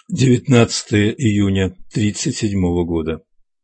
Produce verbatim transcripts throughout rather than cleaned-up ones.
девятнадцатое июня тридцать седьмого года.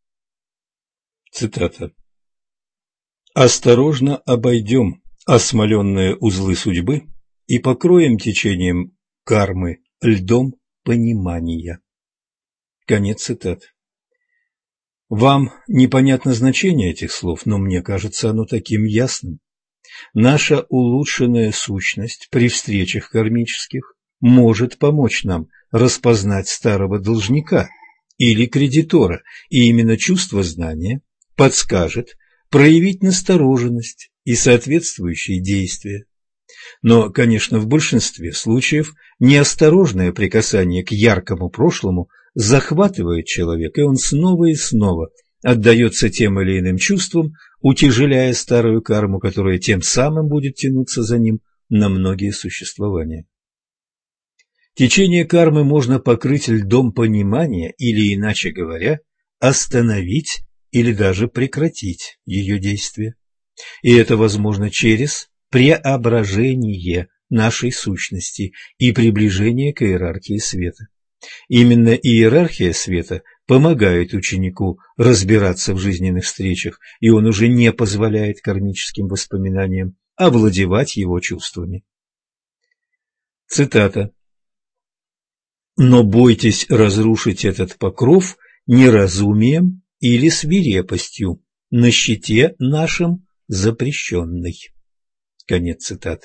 Цитата. «Осторожно обойдем осмоленные узлы судьбы и покроем течением кармы льдом понимания». Конец цитаты. Вам непонятно значение этих слов, но мне кажется оно таким ясным. Наша улучшенная сущность при встречах кармических может помочь нам распознать старого должника или кредитора, и именно чувство знания подскажет проявить настороженность и соответствующие действия. Но, конечно, в большинстве случаев неосторожное прикасание к яркому прошлому захватывает человека, и он снова и снова отдается тем или иным чувствам, утяжеляя старую карму, которая тем самым будет тянуться за ним на многие существования. Течение кармы можно покрыть льдом понимания или, иначе говоря, остановить или даже прекратить ее действие. И это возможно через преображение нашей сущности и приближение к иерархии света. Именно иерархия света помогает ученику разбираться в жизненных встречах, и он уже не позволяет кармическим воспоминаниям овладевать его чувствами. Цитата. «Но бойтесь разрушить этот покров неразумием или свирепостью, на щите нашим запрещенной». Конец цитаты.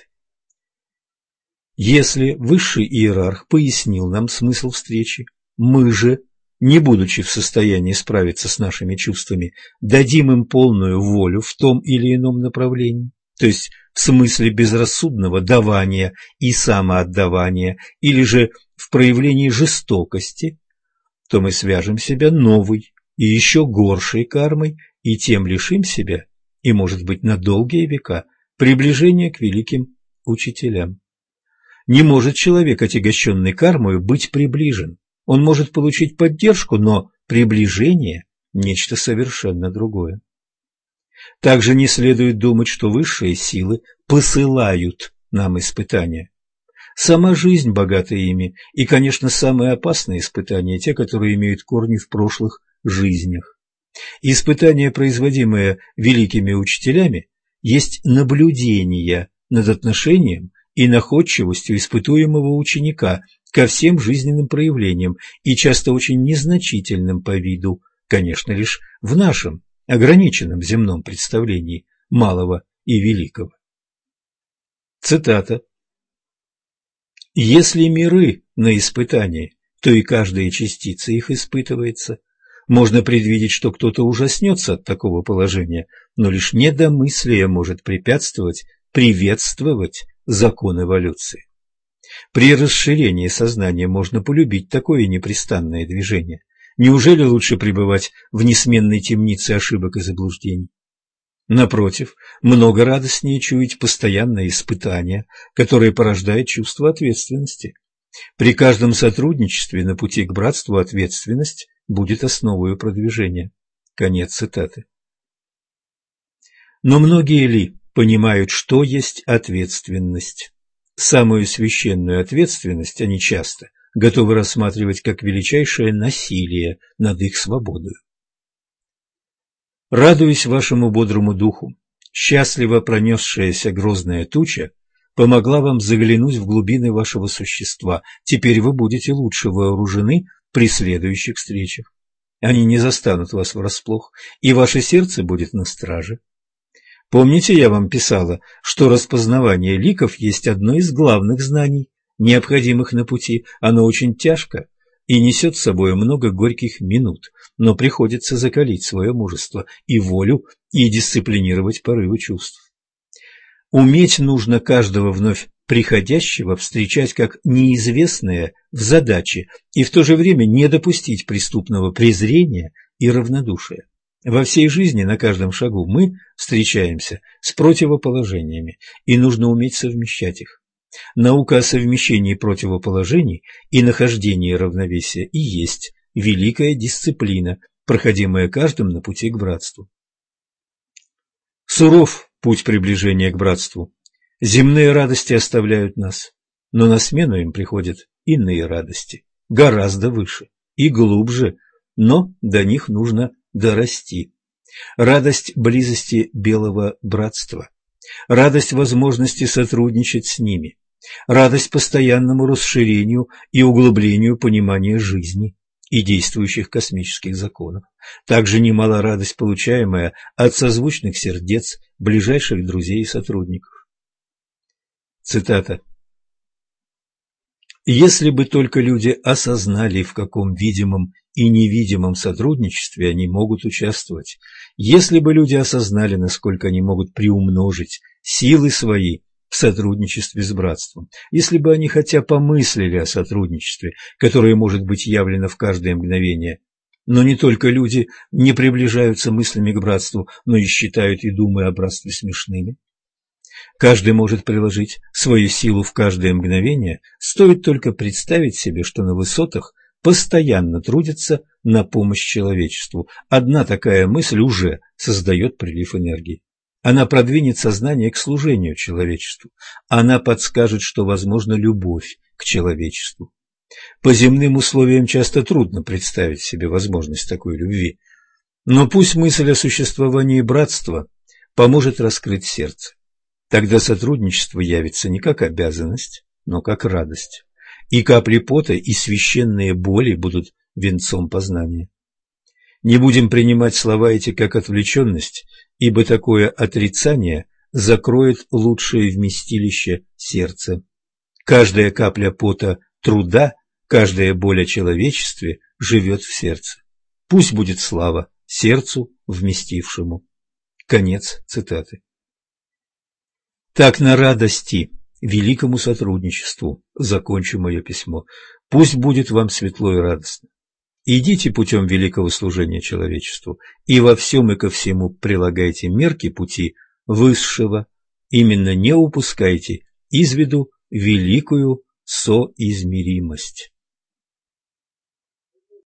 Если высший иерарх пояснил нам смысл встречи, мы же, не будучи в состоянии справиться с нашими чувствами, дадим им полную волю в том или ином направлении, то есть в смысле безрассудного давания и самоотдавания, или же в проявлении жестокости, то мы свяжем себя новой и еще горшей кармой и тем лишим себя, и, может быть, на долгие века, приближения к великим учителям. Не может человек, отягощенный кармою, быть приближен. Он может получить поддержку, но приближение – нечто совершенно другое. Также не следует думать, что высшие силы посылают нам испытания. Сама жизнь богата ими, и, конечно, самые опасные испытания – те, которые имеют корни в прошлых жизнях. Испытания, производимые великими учителями, есть наблюдение над отношением и находчивостью испытуемого ученика ко всем жизненным проявлениям и часто очень незначительным по виду, конечно, лишь в нашем ограниченном земном представлении малого и великого. Цитата. «Если миры на испытании, то и каждая частица их испытывается. Можно предвидеть, что кто-то ужаснется от такого положения, но лишь недомыслие может препятствовать приветствовать закон эволюции. При расширении сознания можно полюбить такое непрестанное движение. Неужели лучше пребывать в несменной темнице ошибок и заблуждений? Напротив, много радостнее чуять постоянное испытание, которое порождает чувство ответственности. При каждом сотрудничестве на пути к братству ответственность будет основой продвижения». Конец цитаты. Но многие ли понимают, что есть ответственность? Самую священную ответственность они часто готовы рассматривать как величайшее насилие над их свободой. Радуюсь вашему бодрому духу. Счастливо пронесшаяся грозная туча помогла вам заглянуть в глубины вашего существа. Теперь вы будете лучше вооружены при следующих встречах. Они не застанут вас врасплох, и ваше сердце будет на страже. Помните, я вам писала, что распознавание ликов есть одно из главных знаний, необходимых на пути. Оно очень тяжко и несет с собой много горьких минут, но приходится закалить свое мужество и волю и дисциплинировать порывы чувств. Уметь нужно каждого вновь приходящего встречать как неизвестное в задаче и в то же время не допустить преступного презрения и равнодушия. Во всей жизни на каждом шагу мы встречаемся с противоположениями, и нужно уметь совмещать их. Наука о совмещении противоположений и нахождении равновесия и есть великая дисциплина, проходимая каждым на пути к братству. Суров путь приближения к братству. Земные радости оставляют нас, но на смену им приходят иные радости гораздо выше и глубже, но до них нужно дорасти. Радость близости белого братства, радость возможности сотрудничать с ними, радость постоянному расширению и углублению понимания жизни и действующих космических законов. Также немало радость, получаемая от созвучных сердец, ближайших друзей и сотрудников. Цитата. «Если бы только люди осознали, в каком видимом и невидимом сотрудничестве они могут участвовать, если бы люди осознали, насколько они могут приумножить силы свои в сотрудничестве с братством, если бы они хотя помыслили о сотрудничестве, которое может быть явлено в каждое мгновение, но не только люди не приближаются мыслями к братству, но и считают и думают о братстве смешными. Каждый может приложить свою силу в каждое мгновение, стоит только представить себе, что на высотах постоянно трудятся на помощь человечеству. Одна такая мысль уже создает прилив энергии. Она продвинет сознание к служению человечеству. Она подскажет, что возможна любовь к человечеству. По земным условиям часто трудно представить себе возможность такой любви. Но пусть мысль о существовании братства поможет раскрыть сердце. Тогда сотрудничество явится не как обязанность, но как радость. И капли пота, и священные боли будут венцом познания. Не будем принимать слова эти как отвлеченность, ибо такое отрицание закроет лучшее вместилище сердца. Каждая капля пота труда, каждая боль о человечестве живет в сердце. Пусть будет слава сердцу вместившему. Конец цитаты. Так на радости, великому сотрудничеству, закончу мое письмо. Пусть будет вам светло и радостно. Идите путем великого служения человечеству, и во всем и ко всему прилагайте мерки пути высшего. Именно не упускайте из виду великую соизмеримость.